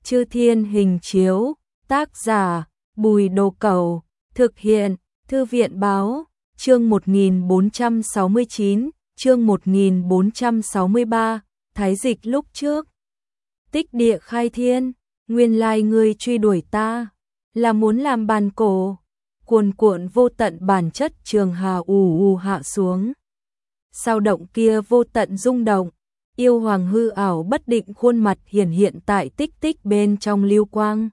Chư Thiên Hình Chiếu, tác giả, Bùi Đồ Cẩu, thực hiện, Thư viện Báo, chương 1469, chương 1463, Thái Dịch lúc trước. Tích địa khai thiên, nguyên lai ngươi truy đuổi ta, là muốn làm bàn cổ. Cuồn cuộn vô tận bản chất trường hà ù ù hạ xuống. Sao động kia vô tận rung động, yêu hoàng hư ảo bất định khuôn mặt hiển hiện tại tích tích bên trong lưu quang.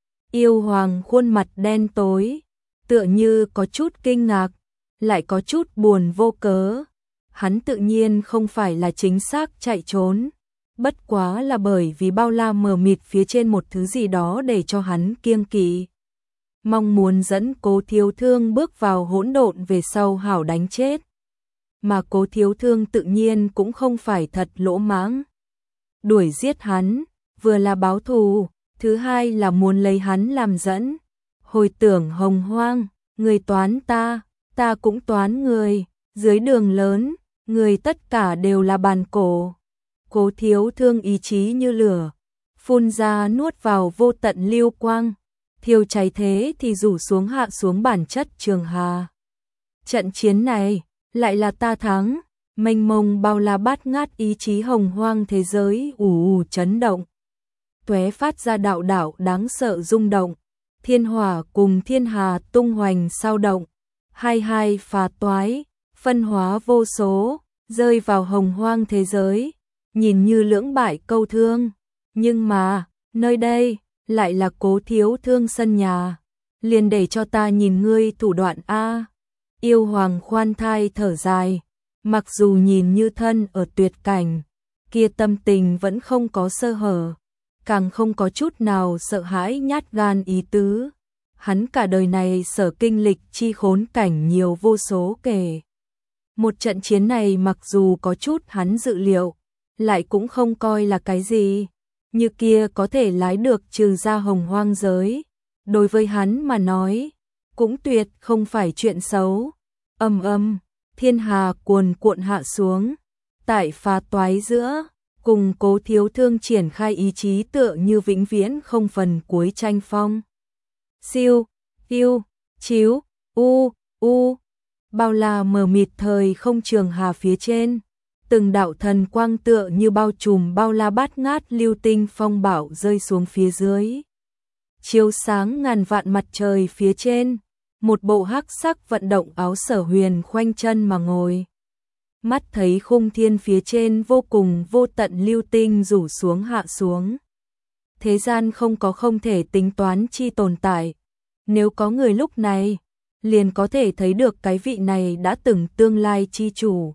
Yêu hoàng khuôn mặt đen tối, tựa như có chút kinh ngạc, lại có chút buồn vô cớ. Hắn tự nhiên không phải là chính xác chạy trốn, bất quá là bởi vì bao la mờ mịt phía trên một thứ gì đó để cho hắn kiêng kỵ. Mong muốn dẫn Cố Thiếu Thương bước vào hỗn độn về sau hảo đánh chết. Mà Cố Thiếu Thương tự nhiên cũng không phải thật lỗ mãng. Đuổi giết hắn, vừa là báo thù, thứ hai là muốn lấy hắn làm dẫn. Hồi tưởng Hồng Hoang, người toán ta cũng toán người, dưới đường lớn, người tất cả đều là bàn cổ. Cố Thiếu Thương ý chí như lửa, phun ra nuốt vào vô tận lưu quang, thiêu cháy thế thì rủ xuống hạ xuống bản chất trường hà. Trận chiến này, lại là ta thắng, mênh mông bao la bát ngát ý chí hồng hoang thế giới ù ù chấn động. Tóe phát ra đạo đạo đáng sợ rung động, thiên hỏa cùng thiên hà tung hoành sao động, hai hai phá toái, phân hóa vô số, rơi vào hồng hoang thế giới, nhìn như lưỡng bại câu thương, nhưng mà, nơi đây, lại là Cố Thiếu Thương sân nhà, liền để cho ta nhìn ngươi thủ đoạn a. Yêu hoàng khoan thai thở dài, mặc dù nhìn như thân ở tuyệt cảnh, kia tâm tình vẫn không có sơ hở, càng không có chút nào sợ hãi nhát gan ý tứ. Hắn cả đời này sở kinh lịch chi khốn cảnh nhiều vô số kể. Một trận chiến này mặc dù có chút hắn dự liệu, lại cũng không coi là cái gì, như kia có thể lái được trừ ra hồng hoang giới. Đối với hắn mà nói, cũng tuyệt không phải chuyện xấu. Thiên hà cuồn cuộn hạ xuống, tại phá toái giữa, cùng Cố Thiếu Thương triển khai ý chí tựa như vĩnh viễn không phần cuối tranh phong. Siêu, tiêu, chiếu, bao la mờ mịt thời không trường hà phía trên, từng đạo thần quang tựa như bao trùm bao la bát ngát lưu tinh phong bạo rơi xuống phía dưới. Chiếu sáng ngàn vạn mặt trời phía trên, một bộ hắc sắc vận động áo Sở Huyền khoanh chân mà ngồi. Mắt thấy khung thiên phía trên vô cùng vô tận lưu tinh rủ xuống hạ xuống. Thế gian không có không thể tính toán chi tồn tại. Nếu có người lúc này, liền có thể thấy được cái vị này đã từng tương lai chi chủ.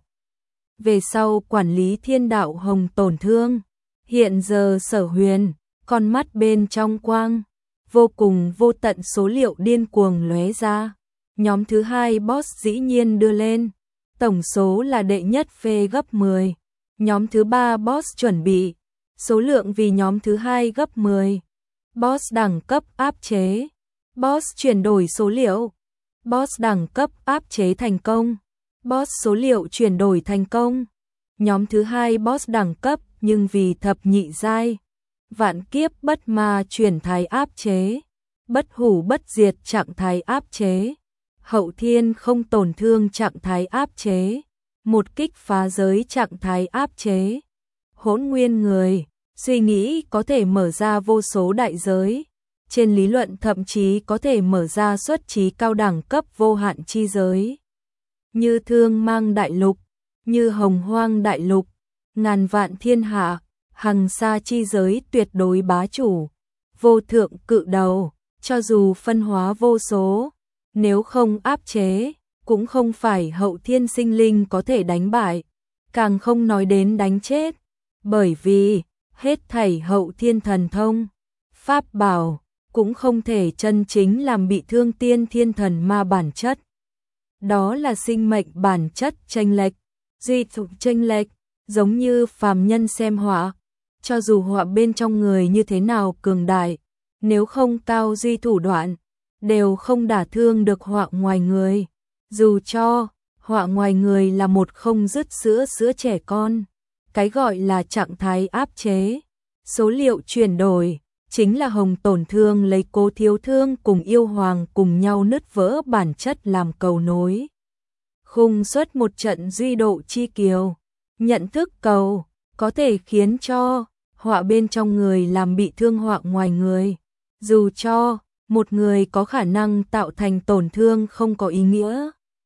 Về sau quản lý thiên đạo hồng tổn thương, hiện giờ Sở Huyền, con mắt bên trong quang, vô cùng vô tận số liệu điên cuồng lóe ra. Nhóm thứ hai boss dĩ nhiên đưa lên, tổng số là đệ nhất phê gấp 10. Nhóm thứ ba boss chuẩn bị, số lượng vì nhóm thứ hai gấp 10. Boss đẳng cấp áp chế, boss chuyển đổi số liệu, boss đẳng cấp áp chế thành công, boss số liệu chuyển đổi thành công. Nhóm thứ hai boss đẳng cấp nhưng vì thập nhị giai, vạn kiếp bất ma chuyển thái áp chế, bất hủ bất diệt trạng thái áp chế, hậu thiên không tổn thương trạng thái áp chế, một kích phá giới trạng thái áp chế. Hỗn nguyên người, suy nghĩ có thể mở ra vô số đại giới, trên lý luận thậm chí có thể mở ra xuất trí cao đẳng cấp vô hạn chi giới. Như Thương Mang đại lục, như Hồng Hoang đại lục, ngàn vạn thiên hạ, hằng sa chi giới tuyệt đối bá chủ, vô thượng cự đầu, cho dù phân hóa vô số, nếu không áp chế, cũng không phải hậu thiên sinh linh có thể đánh bại, càng không nói đến đánh chết, bởi vì hết thảy hậu thiên thần thông, pháp bảo, cũng không thể chân chính làm bị thương tiên thiên thần ma bản chất. Đó là sinh mệnh bản chất chênh lệch, duy thuộc chênh lệch, giống như phàm nhân xem họa, cho dù họa bên trong người như thế nào cường đại, nếu không cao duy thủ đoạn, đều không đả thương được họa ngoài người. Dù cho họa ngoài người là một không dứt sữa trẻ con, cái gọi là trạng thái áp chế, số liệu chuyển đổi, chính là Hồng Tổn Thương lấy Cố Thiếu Thương cùng yêu hoàng cùng nhau nứt vỡ bản chất làm cầu nối. Khung xuất một trận duy độ chi kiều, nhận thức cầu, có thể khiến cho họa bên trong người làm bị thương họa ngoài người. Dù cho một người có khả năng tạo thành tổn thương không có ý nghĩa,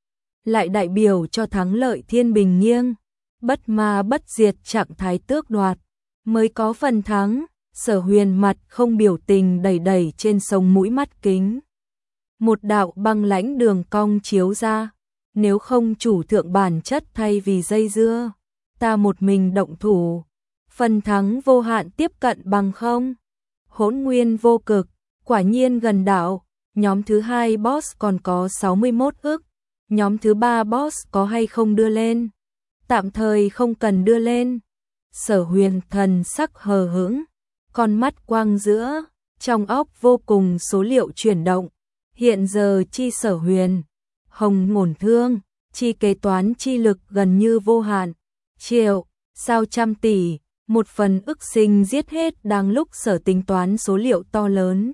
lại đại biểu cho thắng lợi thiên bình nghiêng, bất ma bất diệt trạng thái tước đoạt, mới có phần thắng. Sở Huyền mặt không biểu tình đẩy trên sống mũi mắt kính. Một đạo băng lãnh đường cong chiếu ra, nếu không chủ thượng bản chất thay vì dây dưa, ta một mình động thủ, phần thắng vô hạn tiếp cận bằng không. Hỗn nguyên vô cực, quả nhiên gần đảo, nhóm thứ 2 boss còn có 61 ức, nhóm thứ 3 boss có hay không đưa lên? Tạm thời không cần đưa lên. Sở Huyền thần sắc hờ hững, con mắt quang giữa, trong óc vô cùng số liệu chuyển động. Hiện giờ chi Sở Huyền, Hồng Ngổn Thương, chi kế toán chi lực gần như vô hạn, triệu, sao trăm tỷ, một phần ức sinh giết hết đang lúc sở tính toán số liệu to lớn.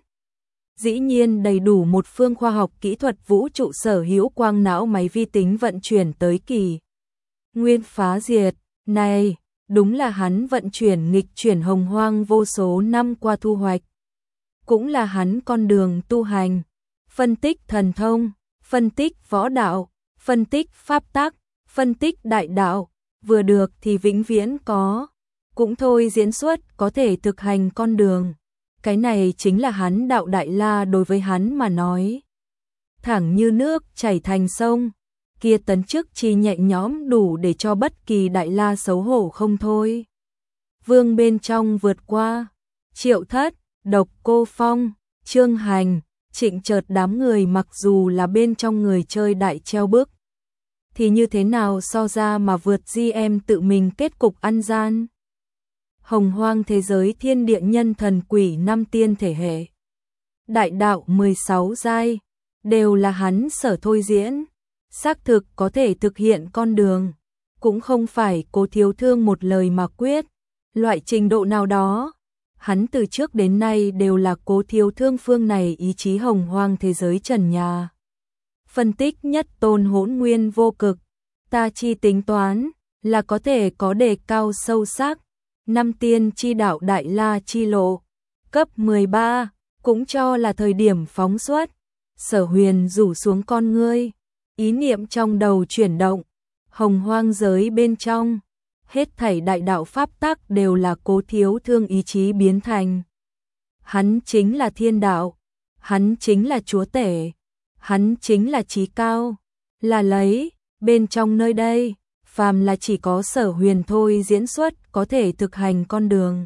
Dĩ nhiên đầy đủ một phương khoa học kỹ thuật vũ trụ sở hữu quang não máy vi tính vận chuyển tới kỳ nguyên phá diệt. Này, đúng là hắn vận chuyển nghịch chuyển hồng hoang vô số năm qua thu hoạch. Cũng là hắn con đường tu hành, phân tích thần thông, phân tích võ đạo, phân tích pháp tắc, phân tích đại đạo, vừa được thì vĩnh viễn có. Cũng thôi diễn xuất có thể thực hành con đường. Cái này chính là hắn đạo Đại La đối với hắn mà nói. Thẳng như nước chảy thành sông, kia tấn chức chi nhẹ nhõm đủ để cho bất kỳ Đại La xấu hổ không thôi. Vương bên trong vượt qua, Triệu Thất, Độc Cô Phong, Trương Hành, Trịnh Chợt đám người mặc dù là bên trong người chơi đại treo bước, thì như thế nào so ra mà vượt GM tự mình kết cục ăn gian. Hồng hoang thế giới thiên địa nhân thần quỷ 5 tiên thể hệ, đại đạo 16 giai, đều là hắn sở thôi diễn. Xác thực có thể thực hiện con đường, cũng không phải Cố Thiếu Thương một lời mà quyết. Loại trình độ nào đó, hắn từ trước đến nay đều là Cố Thiếu Thương phương này ý chí hồng hoang thế giới trần nhà. Phân tích nhất tôn hỗn nguyên vô cực, ta chi tính toán, là có thể có đề cao sâu sắc. 5 tiên chi đạo Đại La chi lộ, cấp 13, cũng cho là thời điểm phóng xuất. Sở Huyền rủ xuống con ngươi, ý niệm trong đầu chuyển động, hồng hoang giới bên trong, hết thảy đại đạo pháp tắc đều là Cố Thiếu Thương ý chí biến thành. Hắn chính là thiên đạo, hắn chính là chúa tể, hắn chính là chí cao, là lấy, bên trong nơi đây, phàm là chỉ có Sở Huyền thôi diễn xuất có thể thực hành con đường.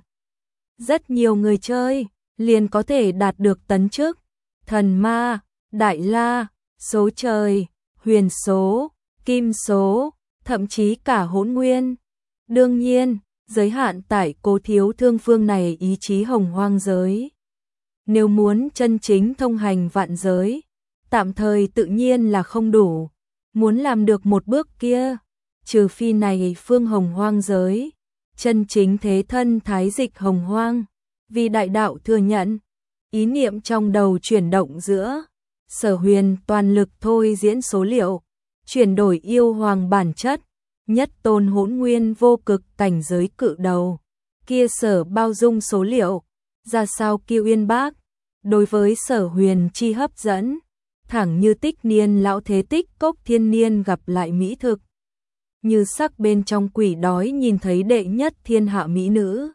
Rất nhiều người chơi, liền có thể đạt được tấn chức, thần ma, Đại La, số trời, huyền số, kim số, thậm chí cả hỗn nguyên. Đương nhiên, giới hạn tại Cố Thiếu Thương phương này ý chí hồng hoang giới. Nếu muốn chân chính thông hành vạn giới, tạm thời tự nhiên là không đủ. Muốn làm được một bước kia, trừ phi này phương hồng hoang giới, chân chính thế thân thái dịch hồng hoang, vì đại đạo thừa nhận. Ý niệm trong đầu chuyển động giữa, Sở Huyền toàn lực thôi diễn số liệu, chuyển đổi yêu hoàng bản chất, nhất tôn hỗn nguyên vô cực cảnh giới cự đầu, kia sở bao dung số liệu, ra sao kiêu uyên bác, đối với Sở Huyền chi hấp dẫn, thẳng như tích niên lão thế tích cốc thiên niên gặp lại mỹ thực. Như sắc bên trong quỷ đói nhìn thấy đệ nhất thiên hạ mỹ nữ.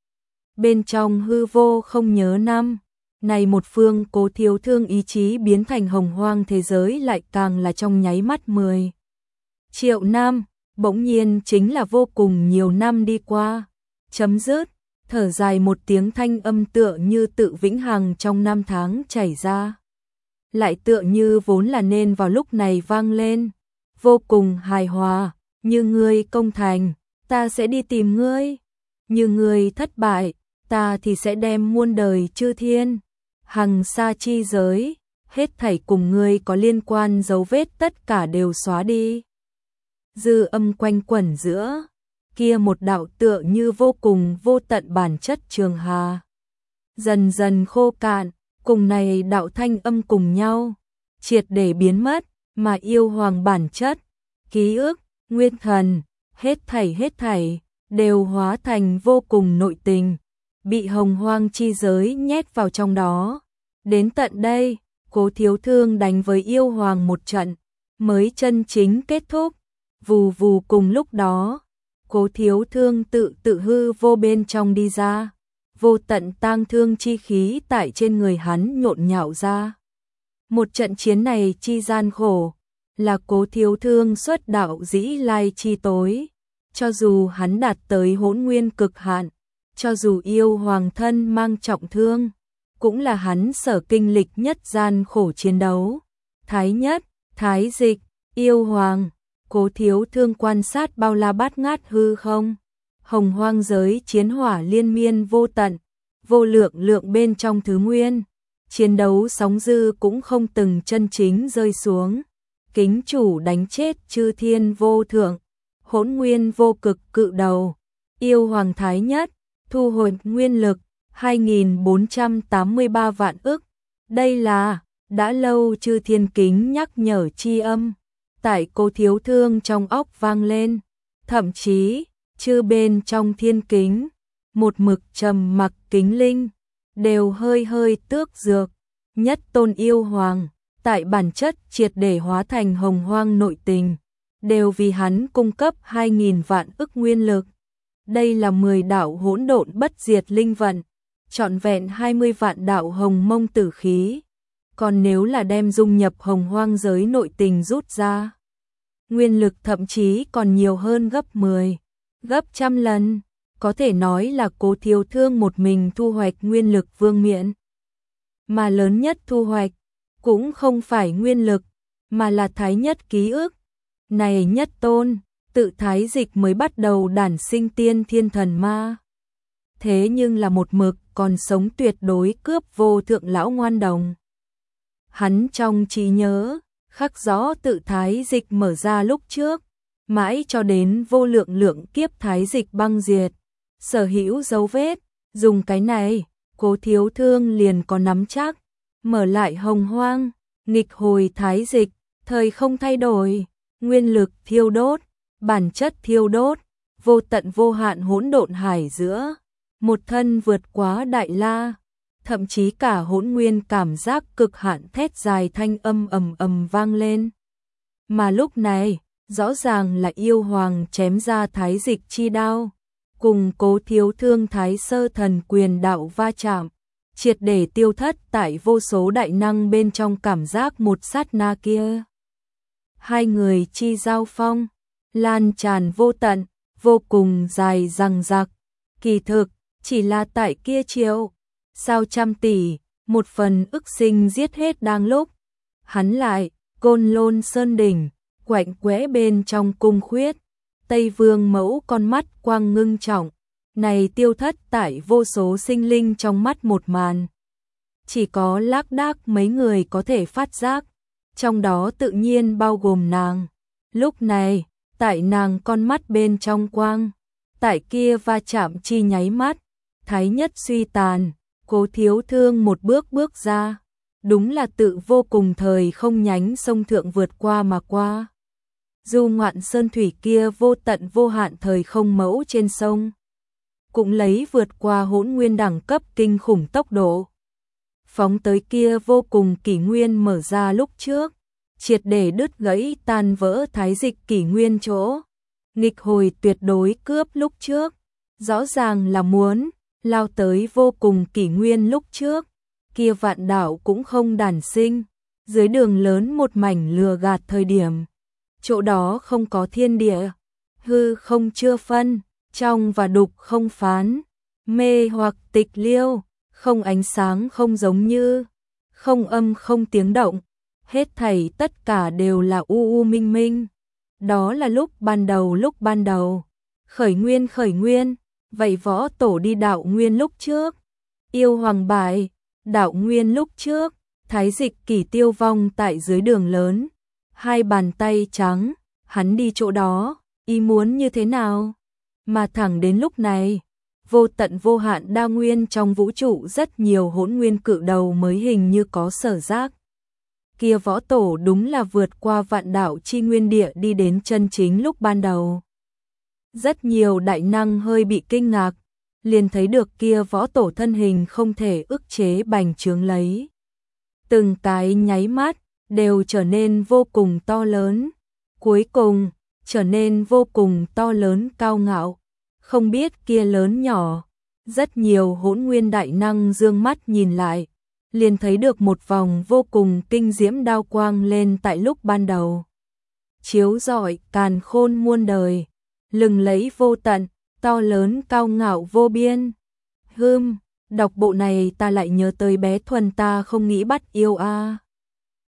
Bên trong hư vô không nhớ năm, này một phương Cố Thiếu Thương ý chí biến thành hồng hoang thế giới lại càng là trong nháy mắt 10 triệu năm, bỗng nhiên chính là vô cùng nhiều năm đi qua. Chấm dứt, thở dài một tiếng thanh âm tựa như tự vĩnh hằng trong năm tháng chảy ra. Lại tựa như vốn là nên vào lúc này vang lên, vô cùng hài hòa, như ngươi công thành, ta sẽ đi tìm ngươi, như ngươi thất bại, ta thì sẽ đem muôn đời chư thiên, hằng sa chi giới, hết thảy cùng ngươi có liên quan dấu vết tất cả đều xóa đi. Dư âm quanh quẩn giữa, kia một đạo tựa như vô cùng vô tận bản chất trường hà. dần dần khô cạn, cùng này đạo thanh âm cùng nhau, triệt để biến mất, mà yêu hoàng bản chất, ký ức, nguyên thần, hết thảy, đều hóa thành vô cùng nội tình, bị hồng hoang chi giới nhét vào trong đó. Đến tận đây, Cố Thiếu Thương đánh với yêu hoàng một trận, mới chân chính kết thúc. Vù vù cùng lúc đó, Cố Thiếu Thương tự hư vô bên trong đi ra, vô tận tang thương chi khí tại trên người hắn nhộn nhạo ra. Một trận chiến này chi gian khổ, là Cố Thiếu Thương xuất đạo dĩ lai chi tối, cho dù hắn đạt tới hỗn nguyên cực hạn, cho dù yêu hoàng thân mang trọng thương, cũng là hắn sở kinh lịch nhất gian khổ chiến đấu. Thái Nhất, Thái Dịch, yêu hoàng, Cố Thiếu Thương quan sát bao la bát ngát hư không, hồng hoang giới chiến hỏa liên miên vô tận, vô lượng bên trong thứ nguyên, chiến đấu sóng dư cũng không từng chân chính rơi xuống. Kính chủ đánh chết chư thiên vô thượng, hỗn nguyên vô cực cự đầu, yêu hoàng Thái Nhất, thu hồi nguyên lực 2483 vạn ức. Đây là đã lâu chư thiên kính nhắc nhở chi âm, tại Cố Thiếu Thương trong óc vang lên, thậm chí chư bên trong thiên kính, một mực trầm mặc kính linh, đều hơi tước dược. Nhất tôn yêu hoàng, tại bản chất triệt để hóa thành hồng hoang nội tình, đều vì hắn cung cấp 2000 vạn ức nguyên lực. Đây là 10 đạo hỗn độn bất diệt linh vận, trọn vẹn 20 vạn đạo hồng mông tử khí. Còn nếu là đem dung nhập hồng hoang giới nội tình rút ra, nguyên lực thậm chí còn nhiều hơn gấp 10, gấp trăm lần, có thể nói là Cố Thiếu Thương một mình thu hoạch nguyên lực vương miện. Mà lớn nhất thu hoạch, cũng không phải nguyên lực, mà là Thái Nhất ký ức. Này nhất tôn, tự Thái Dịch mới bắt đầu đản sinh tiên thiên thần ma. Thế nhưng là một mực còn sống tuyệt đối cướp vô thượng lão ngoan đồng. Hắn trong trí nhớ, khắc rõ tự Thái Dịch mở ra lúc trước, mãi cho đến vô lượng kiếp Thái Dịch băng diệt, sở hữu dấu vết, dùng cái này, Cố Thiếu Thương liền có nắm chắc, mở lại hồng hoang, nghịch hồi Thái Dịch, thời không thay đổi, nguyên lực thiêu đốt, bản chất thiêu đốt, vô tận vô hạn hỗn độn hải giữa, một thân vượt quá đại la, thậm chí cả hỗn nguyên cảm giác cực hạn thét dài thanh âm ầm vang lên. Mà lúc này, rõ ràng là yêu hoàng chém ra Thái Dịch chi đao, cùng Cố Thiếu Thương Thái Sơ Thần Quyền đạo va chạm, triệt để tiêu thất tại vô số đại năng bên trong cảm giác một sát na kia. Hai người chi giao phong, lan tràn vô tận, vô cùng dài dằng dặc. Kỳ thực, chỉ là tại kia chiều, sao trăm tỷ, một phần ức sinh giết hết đang lúc. Hắn lại, Côn Lôn Sơn Đỉnh, quạnh quẽ bên trong cung khuyết, Tây Vương Mẫu con mắt quang ngưng trọng, này tiêu thất tại vô số sinh linh trong mắt một màn. Chỉ có lác đác mấy người có thể phát giác, trong đó tự nhiên bao gồm nàng. Lúc này, tại nàng con mắt bên trong quang, tại kia va chạm chi nháy mắt, Thái Nhất suy tàn, Cố Thiếu Thương một bước ra, đúng là tự vô cùng thời không nhánh sông thượng vượt qua mà qua. Du ngoạn sơn thủy kia vô tận vô hạn thời không mẫu trên sông, cũng lấy vượt qua hỗn nguyên đẳng cấp kinh khủng tốc độ. Phóng tới kia vô cùng kỷ nguyên mở ra lúc trước, triệt để đứt gãy tan vỡ Thái Dịch kỷ nguyên chỗ. Nghịch hồi tuyệt đối cướp lúc trước, rõ ràng là muốn lao tới vô cùng kỷ nguyên lúc trước, kia vạn đạo cũng không đản sinh, dưới đường lớn một mảnh lừa gạt thời điểm. Chỗ đó không có thiên địa, hư không chưa phân, trong và đục không phán, mê hoặc tịch liêu, không ánh sáng không giống như, không âm không tiếng động, hết thảy tất cả đều là u minh minh. Đó là lúc ban đầu, khởi nguyên, vậy võ tổ đi đạo nguyên lúc trước, yêu hoàng bại, đạo nguyên lúc trước, Thái Dịch kỷ tiêu vong tại dưới đường lớn, hai bàn tay trắng, hắn đi chỗ đó, ý muốn như thế nào? Mà thẳng đến lúc này, vô tận vô hạn đa nguyên trong vũ trụ rất nhiều hỗn nguyên cự đầu mới hình như có sở giác. Kia võ tổ đúng là vượt qua vạn đạo chi nguyên địa đi đến chân chính lúc ban đầu. Rất nhiều đại năng hơi bị kinh ngạc, liền thấy được kia võ tổ thân hình không thể ức chế bành trướng lấy. Từng cái nháy mắt, đều trở nên vô cùng to lớn. Cuối cùng, trở nên vô cùng to lớn cao ngạo. Không biết kia lớn nhỏ, rất nhiều hỗn nguyên đại năng dương mắt nhìn lại, liền thấy được một vòng vô cùng kinh diễm đao quang lên tại lúc ban đầu. Chiếu rọi càn khôn muôn đời, lừng lẫy vô tận, to lớn cao ngạo vô biên. Đọc bộ này ta lại nhớ tới bé Thuần ta không nghĩ bắt yêu a.